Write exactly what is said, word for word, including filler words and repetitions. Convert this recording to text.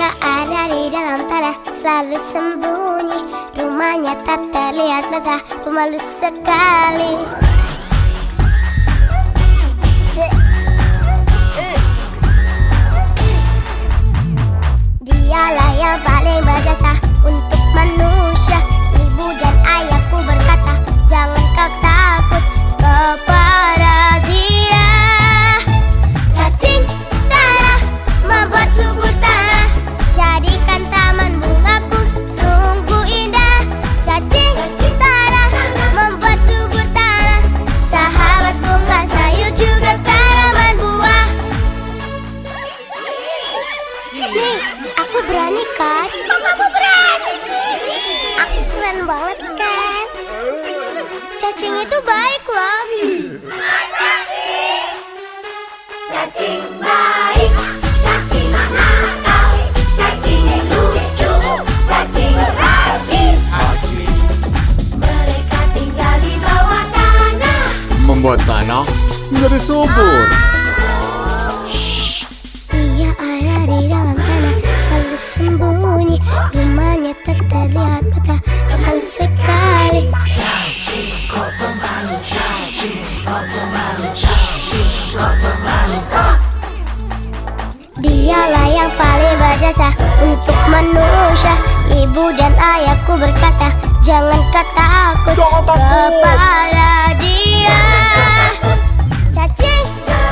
Dia ada di dalam tanah, selalu sembunyi. Rumahnya tak terlihat mata, pemalu sekali. Dialah yang paling berjasa untuk manusia. Ibu dan ayahku berkata, jangan kau takut kepada dia. Cacing tanah membuat subur tanah, jadikan taman bungaku sungguh indah. Cacing tanah membuat subur tanah, sahabat bunga sayur juga tanaman buah. Nih, aku berani kan? Kok kamu berani sih? Aku keren banget kan? Cacing itu baik loh. Masa sih? Cacing baik, cacing nakal, cacing lucu, cacing rajin. Mereka tinggal di bawah tanah, membuat tanah menjadi subur. Dia ada di dalam tanah, selalu sembunyi. Rumahnya tak terlihat mata, malu sekali. Dialah yang paling berjasa untuk manusia. Ibu dan ayahku berkata, jangan kau takut Jangan takut. kepada dia. Cacing